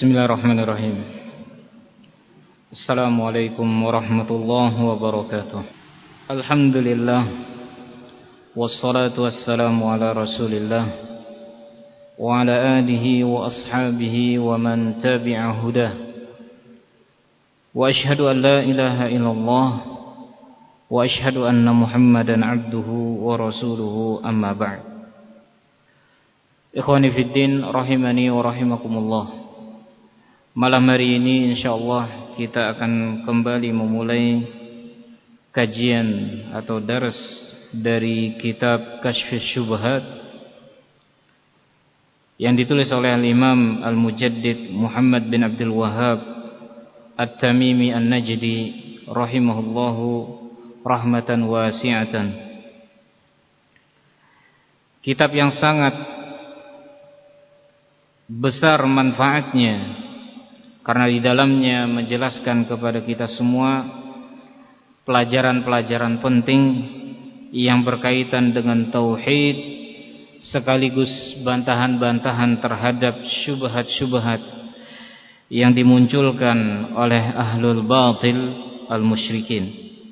Bismillahirrahmanirrahim. Assalamualaikum warahmatullahi wabarakatuh. Alhamdulillah, wassalatu wassalamu ala rasulillah wa ala alihi wa ashabihi wa man tabi'a hudah. Wa ashhadu an la ilaha illallah wa ashhadu anna muhammadan abduhu wa rasuluhu, amma ba'd. Ikhwani fiddin, rahimani wa rahimakumullah. Malam hari ini insyaallah kita akan kembali memulai kajian atau dars dari kitab Kasyfus Syubhat yang ditulis oleh Al-Imam Al-Mujaddid Muhammad bin Abdul Wahhab At-Tamimi An-Najdi rahimahullahu rahmatan wasi'atan. Kitab yang sangat besar manfaatnya, karena di dalamnya menjelaskan kepada kita semua pelajaran-pelajaran penting yang berkaitan dengan tauhid, sekaligus bantahan-bantahan terhadap syubhat-syubhat yang dimunculkan oleh ahlul batil al-musyrikin.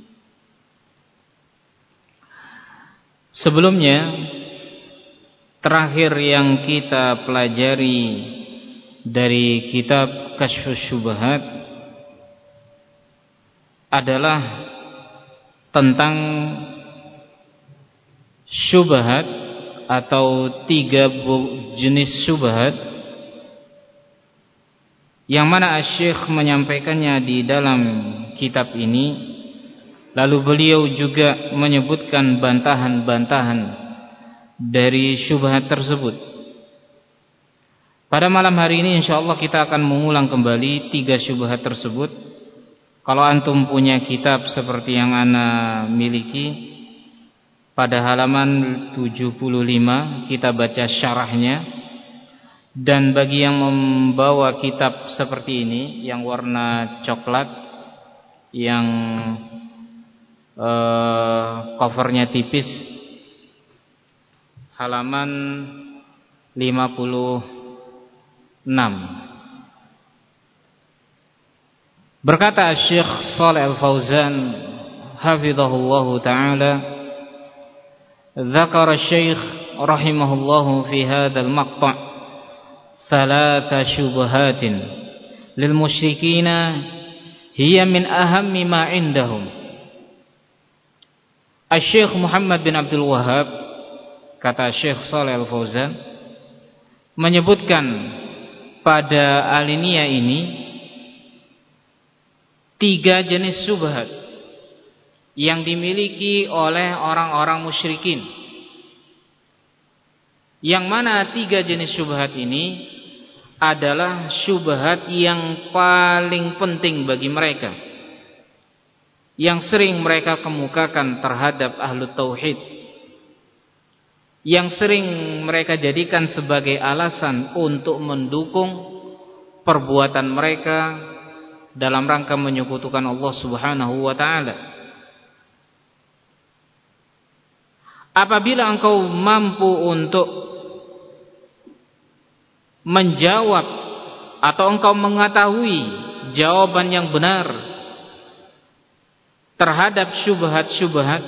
Sebelumnya, terakhir yang kita pelajari dari kitab Kasyfus Syubhat adalah tentang syubhat atau 3 jenis syubhat yang mana Asy-Syaikh menyampaikannya di dalam kitab ini. Lalu beliau juga menyebutkan bantahan-bantahan dari syubhat tersebut. Pada malam hari ini insyaallah kita akan mengulang kembali 3 syubhat tersebut. Kalau antum punya kitab seperti yang ana miliki, pada halaman 75 kita baca syarahnya. Dan bagi yang membawa kitab seperti ini yang warna coklat, yang covernya tipis, halaman 56. Berkata Syekh Shalih Al-Fauzan hafizahullahu taala, dzakara Syekh rahimahullahu fi hadzal maqta' thalatha syubhatin lil musyrikina hiya min ahammi ma indahum. Asy-Syaikh Muhammad bin Abdul Wahhab, kata Syekh Shalih Al-Fauzan, menyebutkan pada alinea ini 3 jenis syubhat yang dimiliki oleh orang-orang musyrikin. Yang mana 3 jenis syubhat ini adalah syubhat yang paling penting bagi mereka, yang sering mereka kemukakan terhadap ahlu tauhid, yang sering mereka jadikan sebagai alasan untuk mendukung perbuatan mereka dalam rangka menyekutukan Allah Subhanahu wa taala. Apabila engkau mampu untuk menjawab atau engkau mengetahui jawaban yang benar terhadap syubhat-syubhat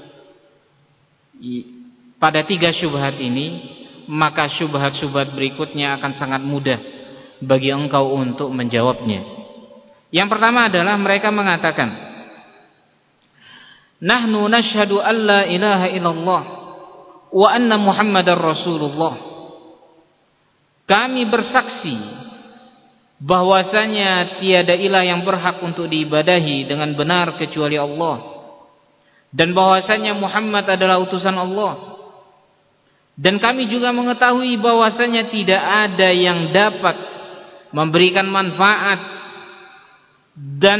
pada 3 syubhat ini, maka syubhat-syubhat berikutnya akan sangat mudah bagi engkau untuk menjawabnya. Yang pertama adalah mereka mengatakan, nahnu nashhadu an la ilaha illallah wa anna muhammadar rasulullah. Kami bersaksi bahwasanya tiada ilah yang berhak untuk diibadahi dengan benar kecuali Allah, dan bahwasanya Muhammad adalah utusan Allah. Dan kami juga mengetahui bahwasanya tidak ada yang dapat memberikan manfaat dan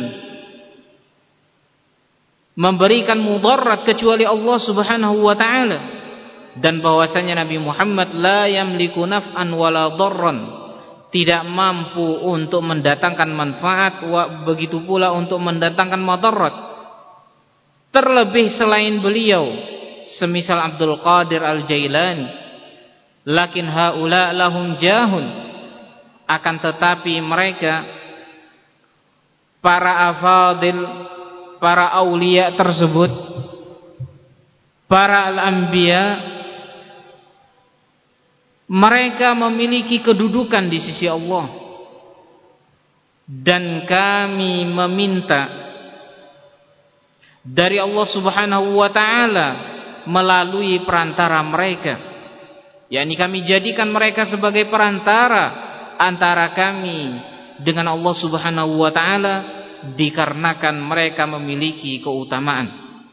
memberikan mudarat kecuali Allah Subhanahu wa taala, dan bahwasanya Nabi Muhammad la yamliku naf'an wala dharran, tidak mampu untuk mendatangkan manfaat, begitu pula untuk mendatangkan madarat. Terlebih selain beliau, semisal Abdul Qadir Al-Jailani, lakin haula lahum jahun Akan tetapi mereka, para afadil, para aulia tersebut, para al-anbiya, mereka memiliki kedudukan di sisi Allah. Dan kami meminta dari Allah Subhanahu wa ta'ala melalui perantara mereka, yakni kami jadikan mereka sebagai perantara antara kami dengan Allah Subhanahu wa ta'ala, dikarenakan mereka memiliki keutamaan.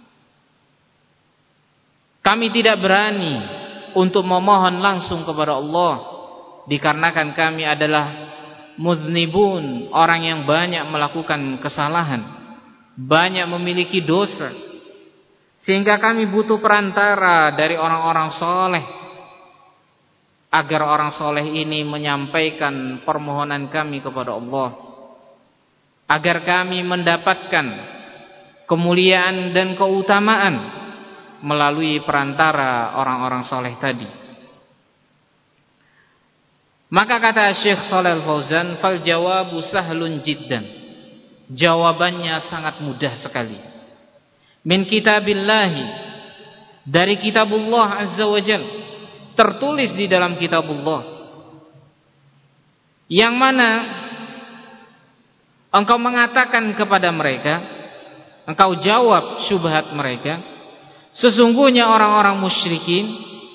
Kami tidak berani untuk memohon langsung kepada Allah, dikarenakan kami adalah muznibun, orang yang banyak melakukan kesalahan, banyak memiliki dosa, sehingga kami butuh perantara dari orang-orang soleh, agar orang soleh ini menyampaikan permohonan kami kepada Allah, agar kami mendapatkan kemuliaan dan keutamaan melalui perantara orang-orang soleh tadi. Maka kata Syekh Shalih Al-Fauzan, fal jawabu sahlun jiddan, jawabannya sangat mudah sekali. Min kitabillahi, dari kitabullah azza wa jalla, tertulis di dalam kitabullah, yang mana engkau mengatakan kepada mereka, engkau jawab syubhat mereka, sesungguhnya orang-orang musyrikin,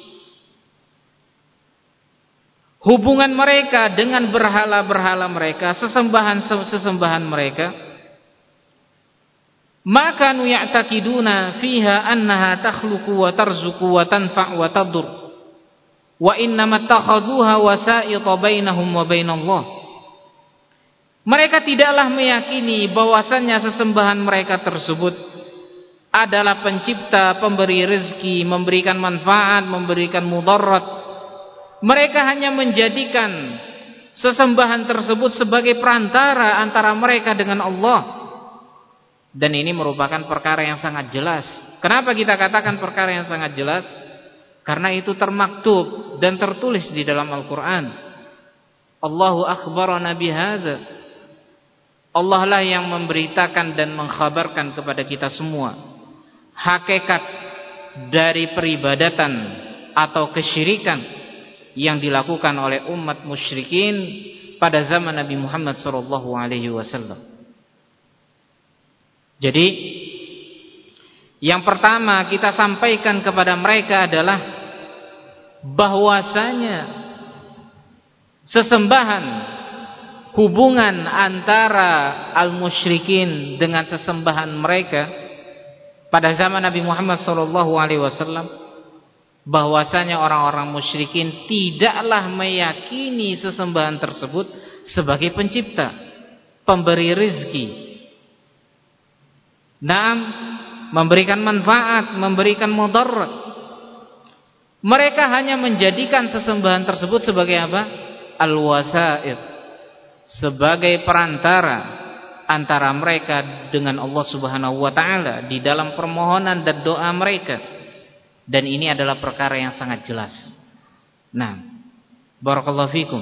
hubungan mereka dengan berhala-berhala mereka, sesembahan-sesembahan mereka, maka nu ya'taqiduna fiha annaha takhluqu wa tarzuqu wa tanfa' wa tadur, wa innama takhaduha wasa'ita bainahum wa bainallah. Mereka tidaklah meyakini bahwasannya sesembahan mereka tersebut adalah pencipta, pemberi rezeki, memberikan manfaat, memberikan mudarat. Mereka hanya menjadikan sesembahan tersebut sebagai perantara antara mereka dengan Allah. Dan ini merupakan perkara yang sangat jelas. Kenapa kita katakan perkara yang sangat jelas? Karena itu termaktub dan tertulis di dalam Al-Quran. Allahu akhbarana bihadza. Allah lah yang memberitakan dan mengkhabarkan kepada kita semua hakikat dari peribadatan atau kesyirikan yang dilakukan oleh umat musyrikin pada zaman Nabi Muhammad SAW. Jadi yang pertama kita sampaikan kepada mereka adalah bahwasanya sesembahan, hubungan antara al-musyrikin dengan sesembahan mereka pada zaman Nabi Muhammad SAW, bahwasanya orang-orang musyrikin tidaklah meyakini sesembahan tersebut sebagai pencipta, pemberi rezeki, memberikan manfaat, memberikan mudarat. Mereka hanya menjadikan sesembahan tersebut sebagai apa? Al-wasa'id, sebagai perantara antara mereka dengan Allah Subhanahu wa ta'ala di dalam permohonan dan doa mereka. Dan ini adalah perkara yang sangat jelas. Nah, barakallahu fikum.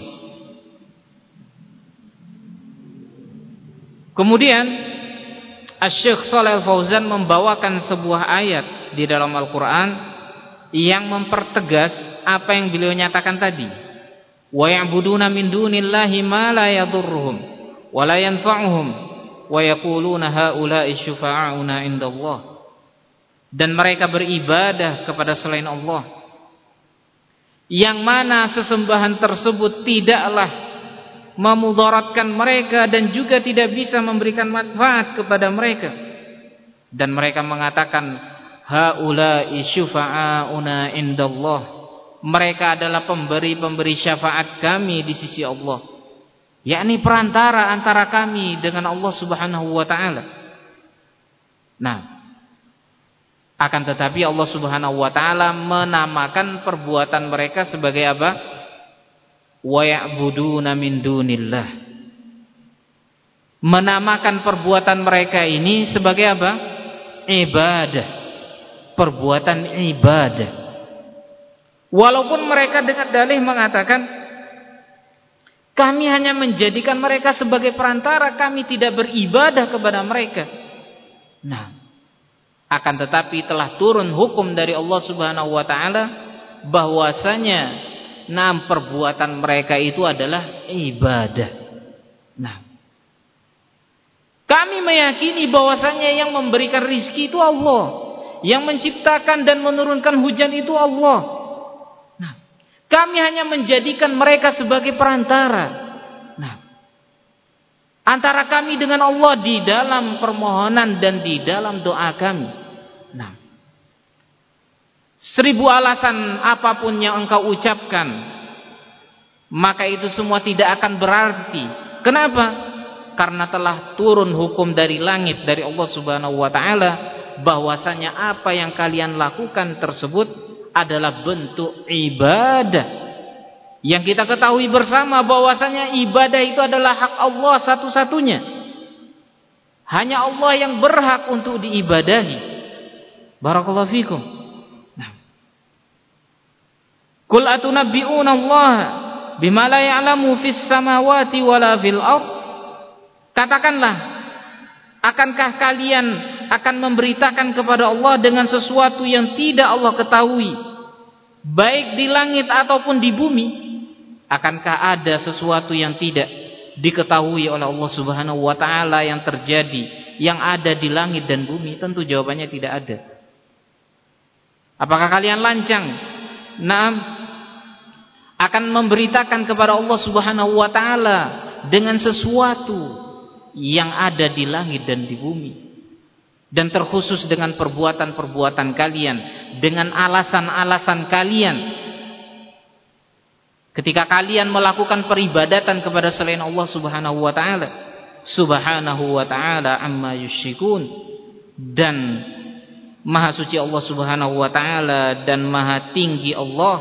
Kemudian Asy-Syaikh Shalih Al-Fauzan membawakan sebuah ayat di dalam Al-Quran yang mempertegas apa yang beliau nyatakan tadi. Wa ya'buduna min dunillahi ma la yadurruhum wa la yanfa'uhum wa yaquluna haula'i syufa'auna indallah. Dan mereka beribadah kepada selain Allah, yang mana sesembahan tersebut tidaklah memudaratkan mereka dan juga tidak bisa memberikan manfaat kepada mereka. Dan mereka mengatakan haula'i syufa'auna indallah, mereka adalah pemberi-pemberi syafaat kami di sisi Allah, yakni perantara antara kami dengan Allah Subhanahu wa ta'ala. Nah, akan tetapi Allah Subhanahu wa ta'ala menamakan perbuatan mereka sebagai apa? Wa ya'buduna min dunillah. Menamakan perbuatan mereka ini sebagai apa? Ibadah. Perbuatan ibadah. Walaupun mereka dengan dalih mengatakan Kami hanya menjadikan mereka sebagai perantara, kami tidak beribadah kepada mereka. Nah, akan tetapi telah turun hukum dari Allah Subhanahu wa taala bahwasanya perbuatan mereka itu adalah ibadah. Nah, kami meyakini bahwasanya yang memberikan rizki itu Allah, yang menciptakan dan menurunkan hujan itu Allah. Kami hanya menjadikan mereka sebagai perantara. Nah, antara kami dengan Allah di dalam permohonan dan di dalam doa kami. Nah, 1000 alasan apapun yang engkau ucapkan, maka itu semua tidak akan berarti. Kenapa? Karena telah turun hukum dari langit dari Allah Subhanahu wa taala bahwasanya apa yang kalian lakukan tersebut adalah bentuk ibadah. Yang kita ketahui bersama bahwasanya ibadah itu adalah hak Allah satu-satunya. Hanya Allah yang berhak untuk diibadahi. Barakallahu fikum. Nah. Qul atunabbi'una Allah bima la ya'lamu fis samawati wala fil ardh. Katakanlah, akankah kalian akan memberitakan kepada Allah dengan sesuatu yang tidak Allah ketahui, baik di langit ataupun di bumi? Akankah ada sesuatu yang tidak diketahui oleh Allah Subhanahu wa taala yang terjadi, yang ada di langit dan bumi? Tentu jawabannya tidak ada. Apakah kalian lancang akan memberitakan kepada Allah Subhanahu wa taala dengan sesuatu yang ada di langit dan di bumi, dan terkhusus dengan perbuatan-perbuatan kalian, dengan alasan-alasan kalian ketika kalian melakukan peribadatan kepada selain Allah Subhanahu wa taala. Subhanahu wa taala amma yusyrikun, dan maha suci Allah Subhanahu wa taala dan maha tinggi Allah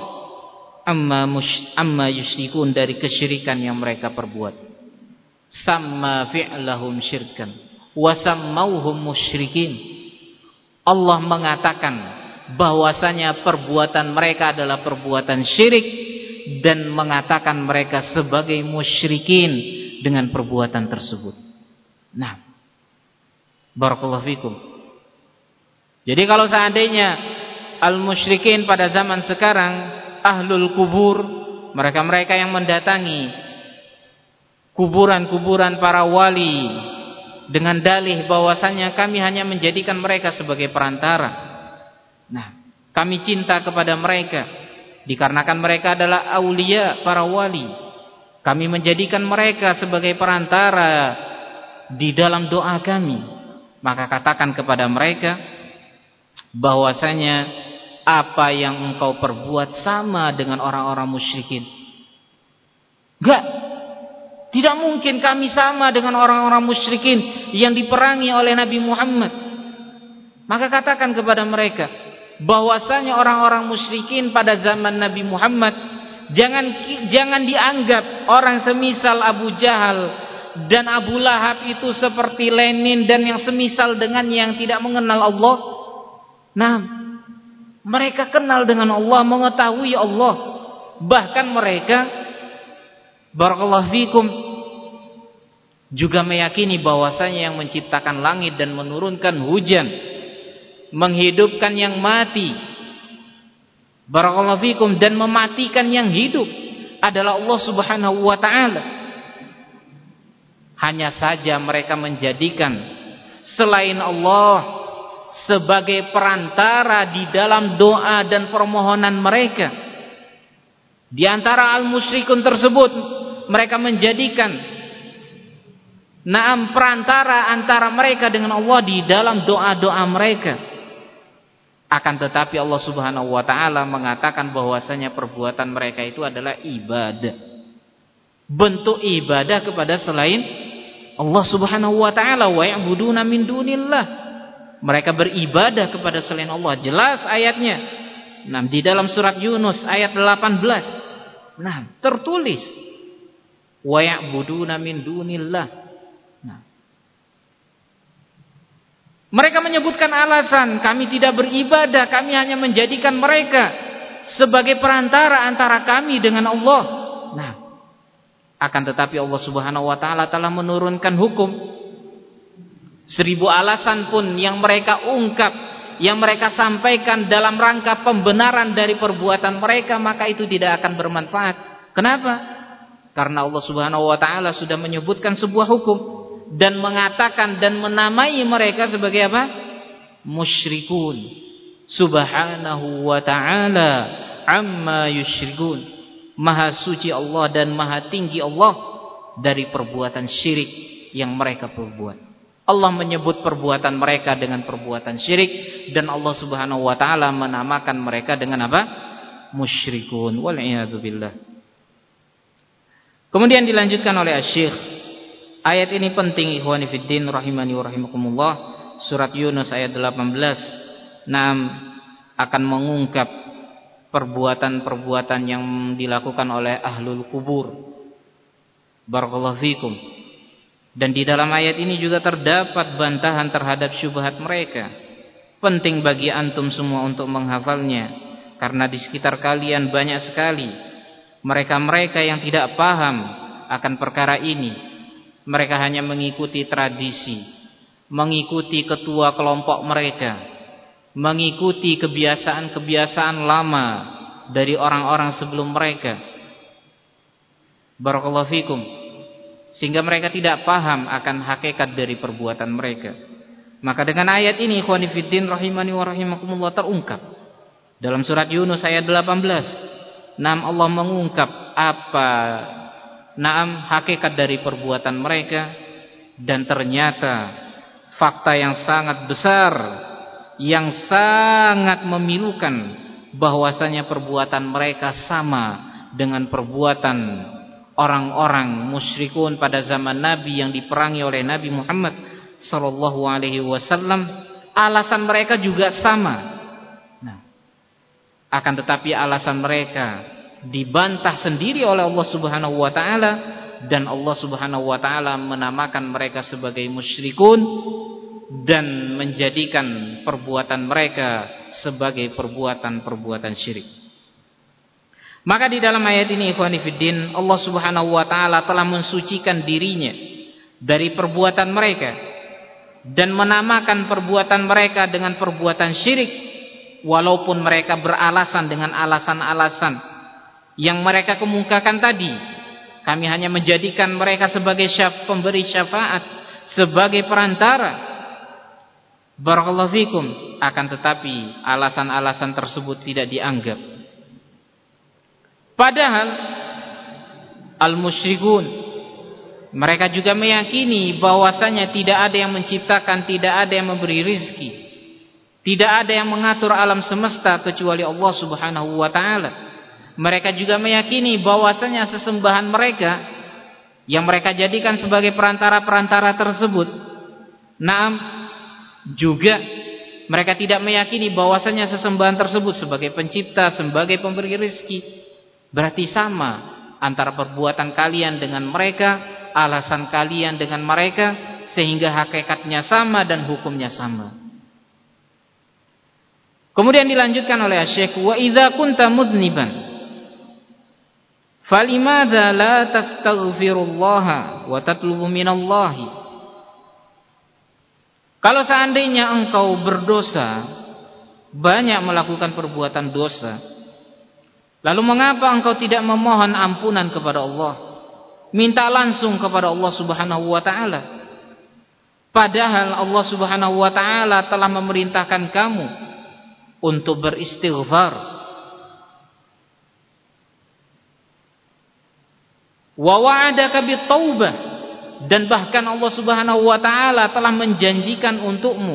amma yusyrikun, dari kesyirikan yang mereka perbuat. Samma fi'lahum syirkan wa sammauhum musyrikin. Allah mengatakan bahwasanya perbuatan mereka adalah perbuatan syirik, dan mengatakan mereka sebagai musyrikin dengan perbuatan tersebut. Nah, barakallahu fikum. Jadi kalau seandainya al-musyrikin pada zaman sekarang, ahlul kubur, mereka-mereka yang mendatangi kuburan-kuburan para wali dengan dalih bahwasanya kami hanya menjadikan mereka sebagai perantara. Nah, kami cinta kepada mereka dikarenakan mereka adalah aulia, para wali. Kami menjadikan mereka sebagai perantara di dalam doa kami. Maka katakan kepada mereka bahwasanya apa yang engkau perbuat sama dengan orang-orang musyrikin. Enggak. Tidak mungkin kami sama dengan orang-orang musyrikin yang diperangi oleh Nabi Muhammad. Maka katakan kepada mereka bahwasanya orang-orang musyrikin pada zaman Nabi Muhammad jangan dianggap orang semisal Abu Jahal dan Abu Lahab itu seperti Lenin dan yang semisal dengannya yang tidak mengenal Allah. Nah, mereka kenal dengan Allah, mengetahui Allah. Bahkan mereka, barakallahu fikum, juga meyakini bahwasanya yang menciptakan langit dan menurunkan hujan, menghidupkan yang mati, barakallahu fikum, dan mematikan yang hidup adalah Allah Subhanahu wa taala. Hanya saja mereka menjadikan selain Allah sebagai perantara di dalam doa dan permohonan mereka. Di antara al-musyrikun tersebut, mereka menjadikan perantara antara mereka dengan Allah di dalam doa-doa mereka. Akan tetapi Allah Subhanahu wa taala mengatakan bahwasanya perbuatan mereka itu adalah ibadah. Bentuk ibadah kepada selain Allah Subhanahu wa taala. Wa ya'buduna min dunillah. Mereka beribadah kepada selain Allah. Jelas ayatnya. Nah, di dalam surat Yunus ayat 18. Nah, tertulis wa ya'buduna min dunillah. Mereka menyebutkan alasan, kami tidak beribadah, kami hanya menjadikan mereka sebagai perantara antara kami dengan Allah. Nah, Akan tetapi Allah Subhanahu wa taala telah menurunkan hukum. 1000 alasan pun yang mereka ungkap, yang mereka sampaikan dalam rangka pembenaran dari perbuatan mereka, maka itu tidak akan bermanfaat. Kenapa? Karena Allah Subhanahu wa taala sudah menyebutkan sebuah hukum dan mengatakan dan menamai mereka sebagai apa? Musyrikun. Subhanahu wa ta'ala amma yusyrikun. Maha suci Allah dan maha tinggi Allah dari perbuatan syirik yang mereka perbuat. Allah menyebut perbuatan mereka dengan perbuatan syirik, dan Allah Subhanahu wa taala menamakan mereka dengan apa? Musyrikun. Wal'iyadu billah. Kemudian dilanjutkan oleh Asy-Syaikh, ayat ini penting ikhwani fiddin rahimani wa rahimakumullah. Surat Yunus ayat 18 akan mengungkap perbuatan-perbuatan yang dilakukan oleh ahlul kubur. Barakallahu fikum. Dan di dalam ayat ini juga terdapat bantahan terhadap syubhat mereka. Penting bagi antum semua untuk menghafalnya, karena di sekitar kalian banyak sekali mereka-mereka yang tidak paham akan perkara ini. Mereka hanya mengikuti tradisi, mengikuti ketua kelompok mereka, mengikuti kebiasaan-kebiasaan lama dari orang-orang sebelum mereka. Barakallahu fikum. Sehingga mereka tidak paham akan hakikat dari perbuatan mereka. Maka dengan ayat ini ikhwani fiddin rahimani wa rahimakumullah terungkap dalam surat Yunus ayat 18. Allah mengungkap apa hakikat dari perbuatan mereka, dan ternyata fakta yang sangat besar, yang sangat memilukan, bahwasanya perbuatan mereka sama dengan perbuatan orang-orang musyrikun pada zaman Nabi yang diperangi oleh Nabi Muhammad sallallahu alaihi wasallam. Alasan mereka juga sama. Akan tetapi alasan mereka dibantah sendiri oleh Allah Subhanahu wa taala, dan Allah Subhanahu wa taala menamakan mereka sebagai musyrikun dan menjadikan perbuatan mereka sebagai perbuatan-perbuatan syirik. Maka di dalam ayat ini ikhwani fiddin, Allah Subhanahu wa taala telah mensucikan dirinya dari perbuatan mereka dan menamakan perbuatan mereka dengan perbuatan syirik, walaupun mereka beralasan dengan alasan-alasan yang mereka kemukakan tadi. Kami hanya menjadikan mereka sebagai pemberi syafaat, sebagai perantara. Barakallahu fikum. Akan tetapi alasan-alasan tersebut tidak dianggap. Padahal al-musyrikun, mereka juga meyakini bahwasanya tidak ada yang menciptakan, tidak ada yang memberi rizki, tidak ada yang mengatur alam semesta kecuali Allah Subhanahu wa taala. Mereka juga meyakini bahwasanya sesembahan mereka yang mereka jadikan sebagai perantara-perantara tersebut, juga mereka tidak meyakini bahwasanya sesembahan tersebut sebagai pencipta, sebagai pemberi rizki. Berarti sama antara perbuatan kalian dengan mereka, alasan kalian dengan mereka, sehingga hakikatnya sama dan hukumnya sama. Kemudian dilanjutkan oleh Syekh, wa idza kunta mudniban falimadza la tastaghfirullaha wa tatlubu minallahi. Kalau seandainya engkau berdosa, banyak melakukan perbuatan dosa, lalu mengapa engkau tidak memohon ampunan kepada Allah, minta langsung kepada Allah Subhanahu wa taala? Padahal Allah Subhanahu wa taala telah memerintahkan kamu untuk beristighfar. Wa wa'adaka bitaubah, dan bahkan Allah Subhanahu wa taala telah menjanjikan untukmu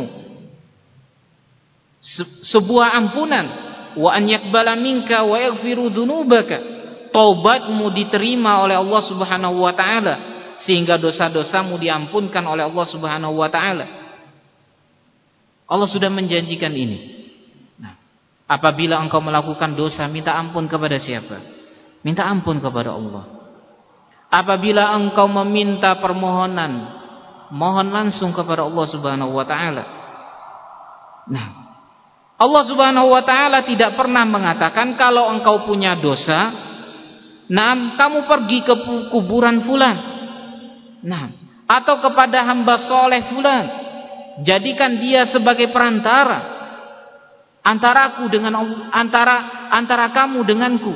sebuah ampunan. Wa an yaqbala minka wa yaghfiru dzunubaka, taubatmu diterima oleh Allah Subhanahu wa taala sehingga dosa-dosamu diampunkan oleh Allah Subhanahu wa taala. Allah sudah menjanjikan ini. Apabila engkau melakukan dosa, minta ampun kepada siapa? Minta ampun kepada Allah. Apabila engkau meminta permohonan, mohon langsung kepada Allah Subhanahu wa taala. Allah Subhanahu wa taala tidak pernah mengatakan kalau engkau punya dosa, Nah, kamu pergi ke kuburan fulan. Nah, atau kepada hamba soleh fulan. Jadikan dia sebagai perantara antaraku dengan antara kamu denganku.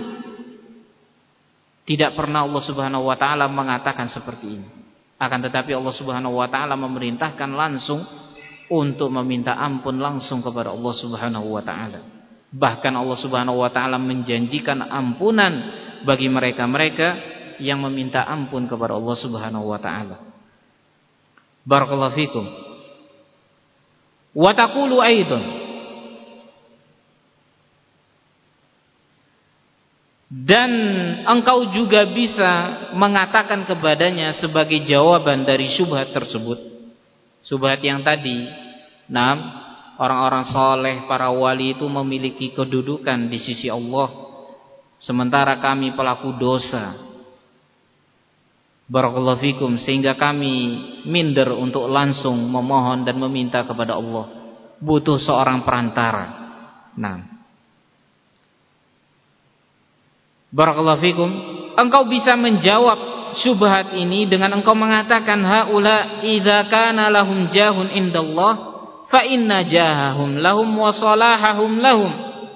Tidak pernah Allah Subhanahu wa taala mengatakan seperti ini. Akan tetapi Allah Subhanahu wa taala memerintahkan langsung untuk meminta ampun langsung kepada Allah Subhanahu wa taala. Bahkan Allah Subhanahu wa taala menjanjikan ampunan bagi mereka-mereka yang meminta ampun kepada Allah Subhanahu wa taala. Barakallahu fikum. Wa taqulu aidan, dan engkau juga bisa mengatakan kepadanya sebagai jawaban dari syubhat tersebut. Syubhat yang tadi, orang-orang soleh, para wali itu memiliki kedudukan di sisi Allah, sementara kami pelaku dosa. Barakallahu fikum, sehingga kami minder untuk langsung memohon dan meminta kepada Allah, butuh seorang perantara. Barakallahu fikum, engkau bisa menjawab syubhat ini dengan engkau mengatakan, haula idza kana lahum jahun indallah fa inna jahahum lahum wa salahahum lahum.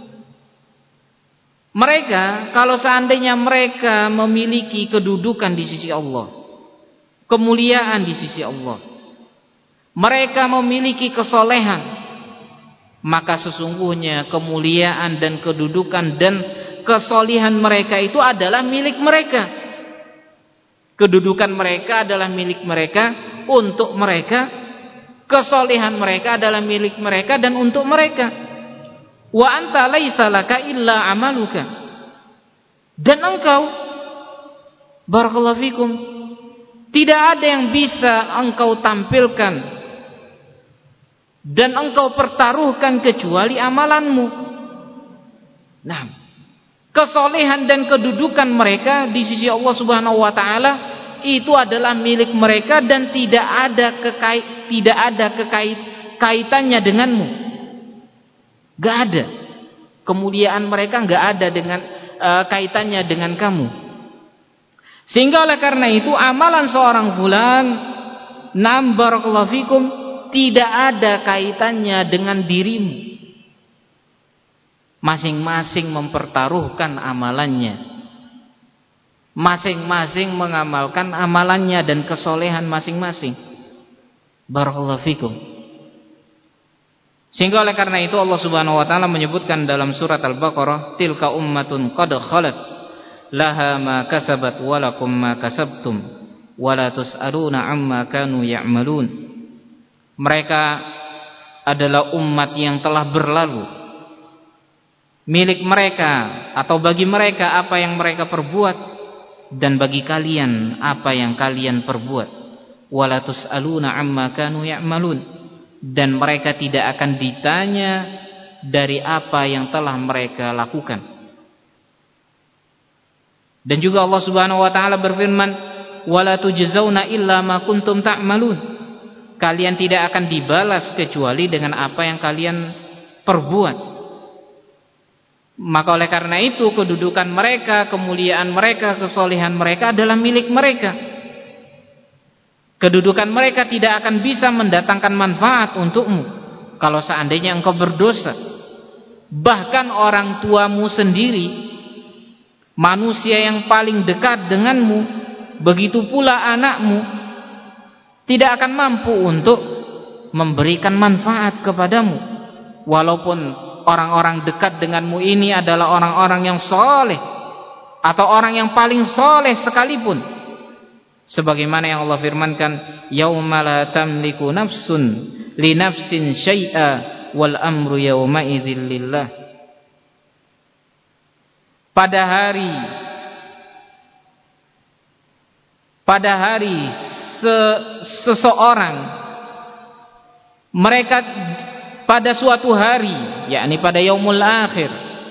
Mereka, kalau seandainya mereka memiliki kedudukan di sisi Allah, kemuliaan di sisi Allah, mereka memiliki kesolehan, maka sesungguhnya kemuliaan dan kedudukan dan kesolihan mereka itu adalah milik mereka. Kedudukan mereka adalah milik mereka, untuk mereka. Kesolihan mereka adalah milik mereka dan untuk mereka. Wa anta laisa laka illa amaluka. Dan engkau, barakallahu fikum, tidak ada yang bisa engkau tampilkan dan engkau pertaruhkan kecuali amalanmu. Nah, kesolehan dan kedudukan mereka di sisi Allah Subhanahu wa taala itu adalah milik mereka dan tidak ada kaitannya denganmu. Gak ada. Kemuliaan mereka gak ada dengan kaitannya dengan kamu. Sehingga oleh karena itu amalan seorang fulan, barakallahu fikum, tidak ada kaitannya dengan dirimu. Masing-masing mempertaruhkan amalannya, masing-masing mengamalkan amalannya dan kesolehan masing-masing. Barakallahu fikum. Sehingga oleh karena itu Allah Subhanahu wa taala menyebutkan dalam surat Al-Baqarah, tilka ummatun qad khalat laha ma kasabat wa lakum ma kasabtum wa la tus'aluna amma kanu ya'malun. Mereka adalah umat yang telah berlalu, milik mereka atau bagi mereka apa yang mereka perbuat, dan bagi kalian apa yang kalian perbuat. Wala tus'aluna amma kanu ya'malun, dan mereka tidak akan ditanya dari apa yang telah mereka lakukan. Dan juga Allah Subhanahu wa taala berfirman, wala tujzauna illa ma kuntum ta'malun. Kalian tidak akan dibalas kecuali dengan apa yang kalian perbuat. Maka oleh karena itu kedudukan mereka, kemuliaan mereka, kesolehan mereka adalah milik mereka. Kedudukan mereka tidak akan bisa mendatangkan manfaat untukmu kalau seandainya engkau berdosa. Bahkan orang tuamu sendiri, manusia yang paling dekat denganmu, begitu pula anakmu, tidak akan mampu untuk memberikan manfaat kepadamu. Walaupun orang-orang dekat denganmu ini adalah orang-orang yang soleh atau orang yang paling soleh sekalipun. Sebagaimana yang Allah firmankan, yauma la tamliku nafsun li nafsin syai'a wal amru yauma idzil lillah. Pada hari seseorang, mereka pada suatu hari, yakni pada yaumul akhir,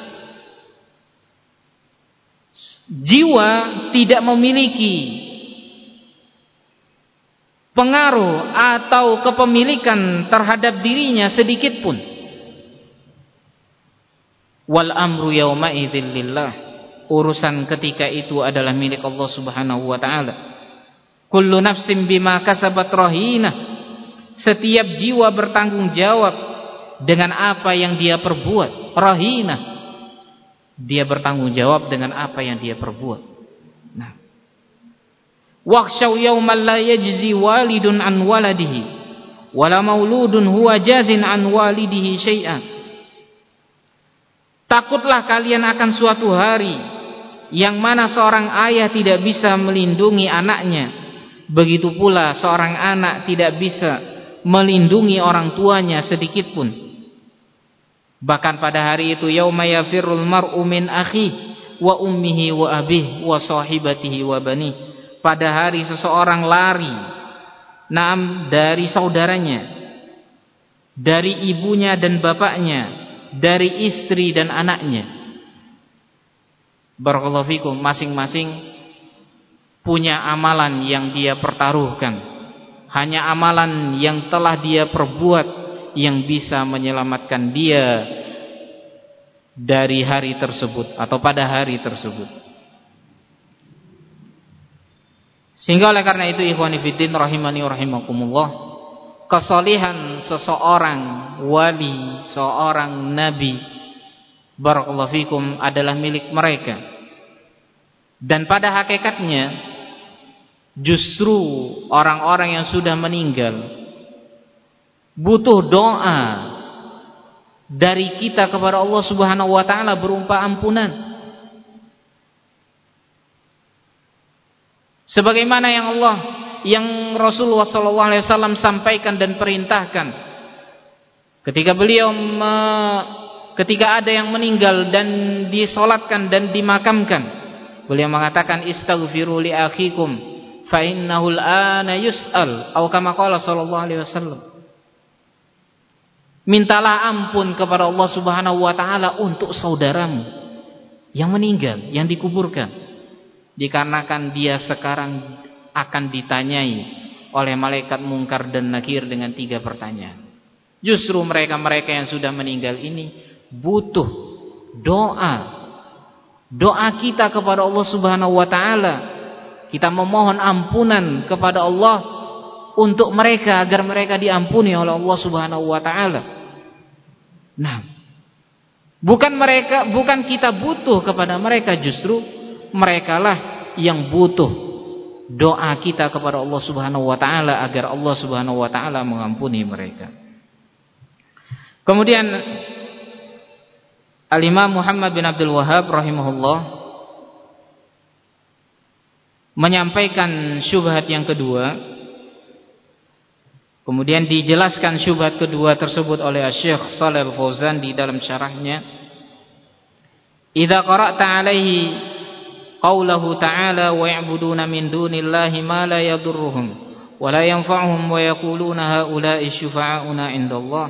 jiwa tidak memiliki pengaruh atau kepemilikan terhadap dirinya sedikit pun. Wal amru yauma idzil lillah, urusan ketika itu adalah milik Allah Subhanahu wa taala. Kullu nafsin bima kasabat rahinah. Setiap jiwa bertanggung jawab dengan apa yang dia perbuat. Rahinah. Dia bertanggung jawab dengan apa yang dia perbuat. Nah. Wakhshaw yawman la yajzi walidun an waladihi wala mauludun huwa jazin an walidihi syai'an. Takutlah kalian akan suatu hari yang mana seorang ayah tidak bisa melindungi anaknya, begitu pula seorang anak tidak bisa melindungi orang tuanya sedikit pun. Bahkan pada hari itu yauma yafirrul mar'u min akhihi wa ummihi wa abihi wa sahibatihi wa banihi. Pada hari seseorang lari dari saudaranya, dari ibunya dan bapaknya, dari istri dan anaknya. Barakallahu fikum, masing-masing punya amalan yang dia pertaruhkan. Hanya amalan yang telah dia perbuat yang bisa menyelamatkan dia dari hari tersebut atau pada hari tersebut. Sehingga oleh karena itu ikhwani fiddin rahimani rahimakumullah, kesalihan seseorang wali, seorang nabi, barakallahu fikum, adalah milik mereka. Dan pada hakikatnya justru orang-orang yang sudah meninggal butuh doa dari kita kepada Allah Subhanahu wa taala berupa ampunan. Sebagaimana yang Rasulullah sallallahu alaihi wasallam sampaikan dan perintahkan ketika ketika ada yang meninggal dan disolatkan dan dimakamkan, beliau mengatakan istaghfiru li akhikum fa innahu al-ana yus'al, atau kama qala sallallahu alaihi wasallam. Mintalah ampun kepada Allah Subhanahu wa taala untuk saudaramu yang meninggal, yang dikuburkan, dikarenakan dia sekarang akan ditanyai oleh malaikat Munkar dan Nakir dengan 3 pertanyaan. Justru mereka-mereka yang sudah meninggal ini butuh doa kita kepada Allah Subhanahu wa taala. Kita memohon ampunan kepada Allah untuk mereka agar mereka diampuni oleh Allah Subhanahu wa taala. Nah, bukan kita butuh kepada mereka, justru merekalah yang butuh doa kita kepada Allah Subhanahu wa taala agar Allah Subhanahu wa taala mengampuni mereka. Kemudian Al-Imam Muhammad bin Abdul Wahhab rahimahullah menyampaikan syubhat yang kedua. Kemudian dijelaskan syubhat kedua tersebut oleh Syekh Shalih Al-Fauzan di dalam syarahnya. Idza qara'ta 'alaihi qaulahu ta'ala wa ya'buduna min dunillahi ma la yadurruhum wa la yanfa'uhum wa yaquluna haula'i syufa'auna 'indallah.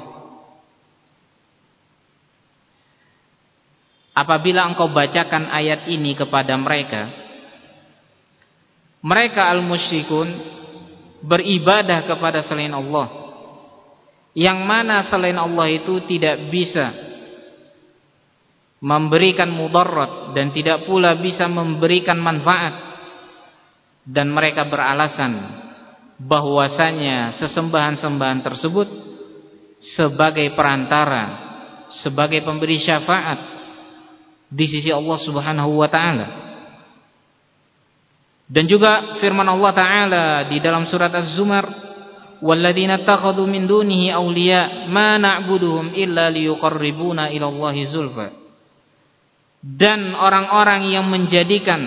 Apabila engkau bacakan ayat ini kepada mereka al-musyrikun beribadah kepada selain Allah, yang mana selain Allah itu tidak bisa memberikan mudarat dan tidak pula bisa memberikan manfaat, dan mereka beralasan bahwasanya sesembahan-sembahan tersebut sebagai perantara, sebagai pemberi syafaat di sisi Allah Subhanahu wa taala. Dan juga firman Allah taala di dalam surat Az-Zumar, walladzina takhadhu min dunihi awliya ma na'buduhum illa liyuqarribuna ila Allahi zulfa. Dan orang-orang yang menjadikan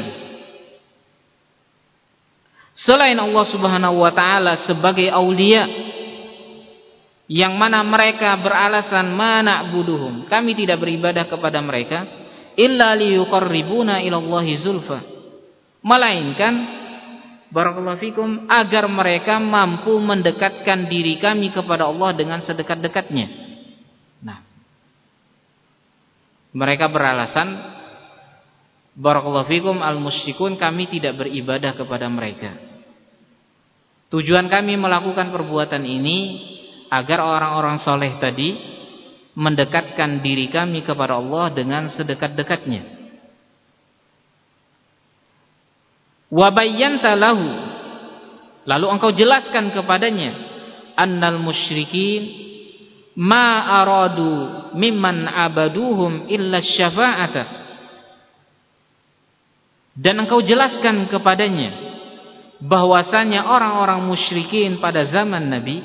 selain Allah Subhanahu wa taala sebagai aulia, yang mana mereka beralasan ma na'buduhum, kami tidak beribadah kepada mereka illa liyuqarribuna ila Allahi zulfa, melainkan barakallahu fikum agar mereka mampu mendekatkan diri kami kepada Allah dengan sedekat-dekatnya. Nah, mereka beralasan barakallahu fikum al-musyrikun, kami tidak beribadah kepada mereka. Tujuan kami melakukan perbuatan ini agar orang-orang soleh tadi mendekatkan diri kami kepada Allah dengan sedekat-dekatnya. wa bayyanta lahu, lalu engkau jelaskan kepadanya, annal musyrikin ma aradu mimman abaduhum illa syafa'ata, dan engkau jelaskan kepadanya bahwasanya orang-orang musyrikin pada zaman Nabi,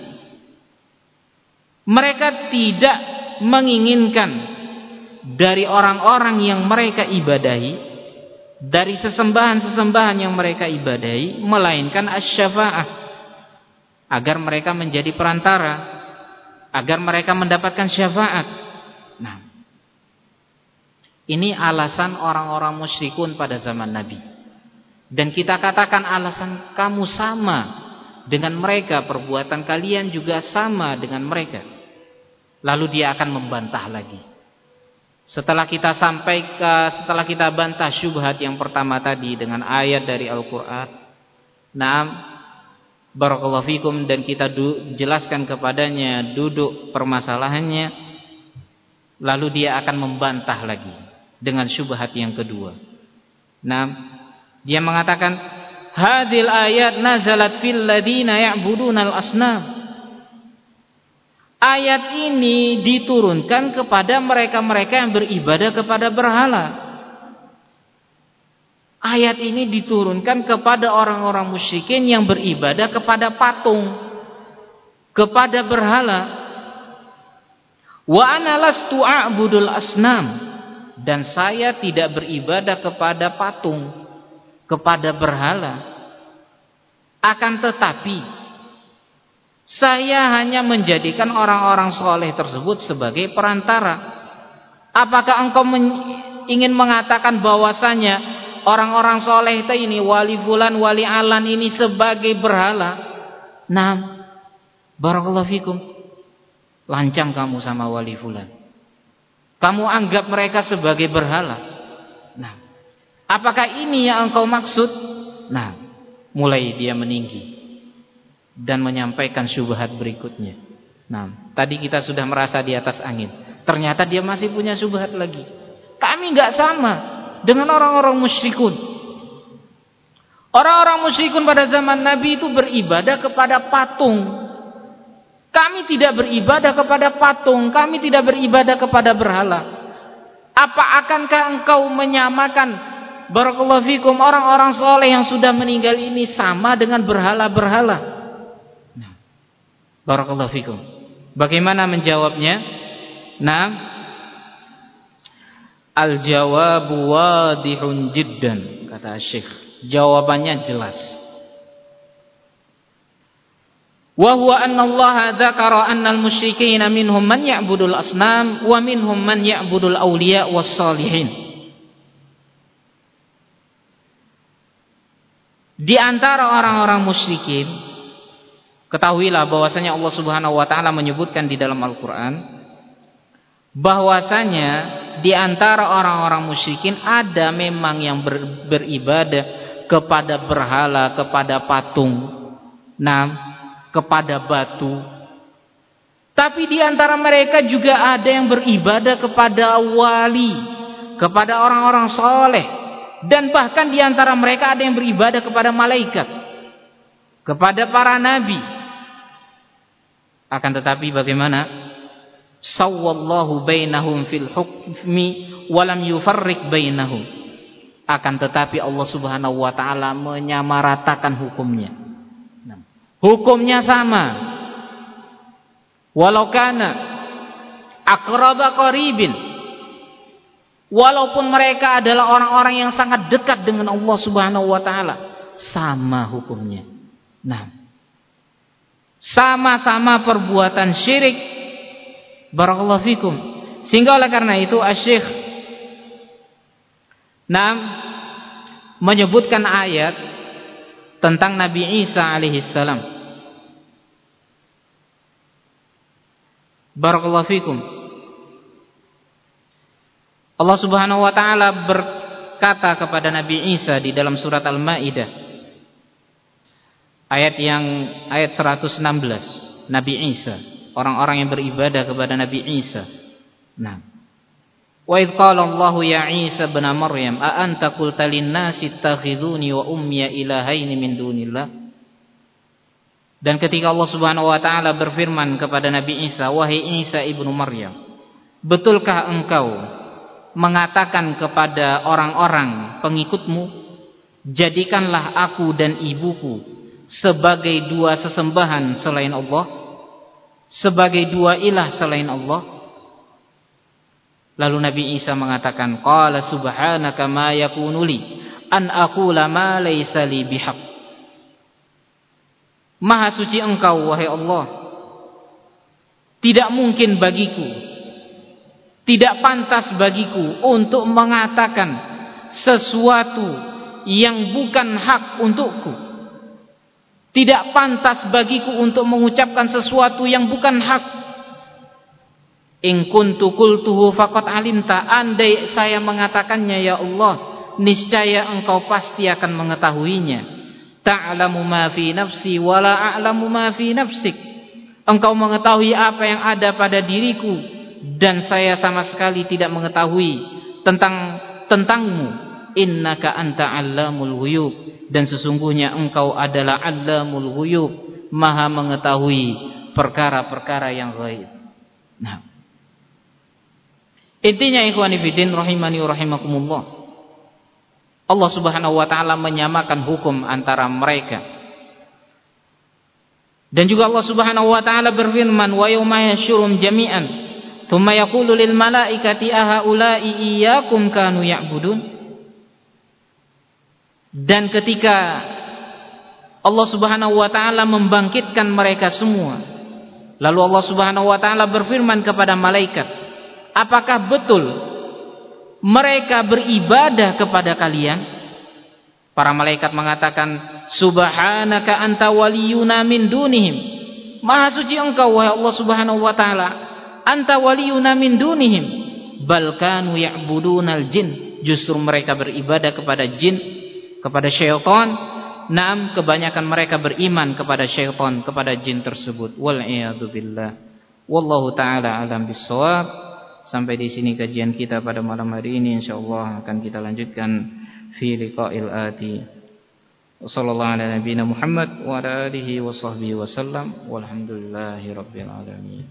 mereka tidak menginginkan dari orang-orang yang mereka ibadahi, dari sesembahan-sesembahan yang mereka ibadahi, melainkan asy-syafa'ah, agar mereka menjadi perantara, agar mereka mendapatkan syafaat. Nah, ini alasan orang-orang musyrikun pada zaman Nabi. Dan kita katakan alasan kamu sama dengan mereka, perbuatan kalian juga sama dengan mereka. Lalu dia akan membantah lagi. Setelah kita bantah syubhat yang pertama tadi dengan ayat dari Al-Qur'an, naam, barakallahu fikum, dan kita jelaskan kepadanya duduk permasalahannya, lalu dia akan membantah lagi dengan syubhat yang kedua. Naam, dia mengatakan hadhil ayat nazalat fil ladina ya'budunal asnam. Ayat ini diturunkan kepada mereka-mereka yang beribadah kepada berhala. Ayat ini diturunkan kepada orang-orang musyrikin yang beribadah kepada patung, kepada berhala. Wa ana lastu a'budul asnam, dan saya tidak beribadah kepada patung, kepada berhala. Akan tetapi saya hanya menjadikan orang-orang soleh tersebut sebagai perantara. Apakah engkau ingin mengatakan bahwasanya orang-orang soleh ini, wali fulan, wali alan ini sebagai berhala? Nah, barakallahu fikum, lancang kamu sama wali fulan. Kamu anggap mereka sebagai berhala. Nah, apakah ini yang engkau maksud? Nah, mulai dia meninggi dan menyampaikan syubhat berikutnya. Nah, tadi kita sudah merasa di atas angin. Ternyata dia masih punya syubhat lagi. Kami enggak sama dengan orang-orang musyrikun. Orang-orang musyrikun pada zaman Nabi itu beribadah kepada patung. Kami tidak beribadah kepada patung, kami tidak beribadah kepada berhala. Apa akankah engkau menyamakan, barakallahu fikum, orang-orang soleh yang sudah meninggal ini sama dengan berhala-berhala? Barakallahu fikum. Bagaimana menjawabnya? Nah, al-jawabu wadihun jiddan, kata Syekh. Jawabannya jelas. Wa huwa anna Allah dzakara anna al-musyrikeena minhum man ya'budul asnam wa minhum man ya'budul awliya was salihin. Di antara orang-orang musyrikin, ketahuilah bahwasanya Allah Subhanahu wa taala menyebutkan di dalam Al-Qur'an bahwasanya di antara orang-orang musyrikin ada memang yang beribadah kepada berhala, kepada patung, kepada batu. Tapi di antara mereka juga ada yang beribadah kepada wali, kepada orang-orang soleh, dan bahkan di antara mereka ada yang beribadah kepada malaikat, kepada para nabi. Akan tetapi bagaimana? Sawwallahu bainahum fil hukmi walam yufarriq bainahum. Akan tetapi Allah Subhanahu wa taala menyamaratakan hukumnya. Hukumnya sama. Walau kana aqraba qaribin. Walaupun mereka adalah orang-orang yang sangat dekat dengan Allah Subhanahu wa taala, sama hukumnya. Nah, sama-sama perbuatan syirik. Barakallahu fikum. Sehingga oleh karena itu Asy-Syaikh menyebutkan ayat tentang Nabi Isa alaihissalam. Barakallahu fikum. Allah Subhanahu wa taala berkata kepada Nabi Isa di dalam surat Al-Maidah ayat 116, Nabi Isa, orang-orang yang beribadah kepada Nabi Isa. Nah, Wa idh qala Allah ya Isa ibn Maryam a anta qulta lin-nasi ittakhiduni wa ummi ilahaini min dunillah. Dan ketika Allah Subhanahu wa taala berfirman kepada Nabi Isa, wahai Isa ibnu Maryam, betulkah engkau mengatakan kepada orang-orang pengikutmu, jadikanlah aku dan ibuku sebagai dua sesembahan selain Allah, sebagai dua ilah selain Allah? Lalu Nabi Isa mengatakan, qala subhanaka ma yakunu li an aqula ma laysa li bihaq. Maha suci engkau wahai Allah, tidak mungkin bagiku, tidak pantas bagiku untuk mengatakan sesuatu yang bukan hak untukku. Tidak pantas bagiku untuk mengucapkan sesuatu yang bukan hak. In kuntu qultuhu faqad alimta, andai saya mengatakannya ya Allah, niscaya engkau pasti akan mengetahuinya. Ta'lamu ma fi nafsi wa la a'lamu ma fi nafsik. Engkau mengetahui apa yang ada pada diriku dan saya sama sekali tidak mengetahui tentangmu. Innaka anta 'allamul ghuyub, dan sesungguhnya engkau adalah 'allamul ghuyub, maha mengetahui perkara-perkara yang ghaib. Nah, intinya ikhwani fillah rahimani wa rahimakumullah, Allah Subhanahu wa taala menyamakan hukum antara mereka. Dan juga Allah Subhanahu wa taala berfirman, wa yauma yahsyurum jami'an tsumma yaqulu lil malaikati ahaula'i iyyakum kanu ya'budun. Dan ketika Allah Subhanahu wa taala membangkitkan mereka semua, lalu Allah Subhanahu wa taala berfirman kepada malaikat, apakah betul mereka beribadah kepada kalian? Para malaikat mengatakan, subhanaka anta waliyuna min dunihim. Maha suci engkau wahai Allah Subhanahu wa taala, anta waliyuna min dunihim. Bal kanu ya'budunal jin. Justru mereka beribadah kepada jin, kepada syaitan. Naam, kebanyakan mereka beriman kepada syaitan, kepada jin tersebut. Wal iyadu billah. Wallahu taala alam bissawab. Sampai di sini kajian kita pada malam hari ini, insyaallah akan kita lanjutkan fi liqa'il ati. Wassallallahu ala nabiyyina Muhammad wa ala alihi wa sahbihi wasallam walhamdulillahi rabbil alamin.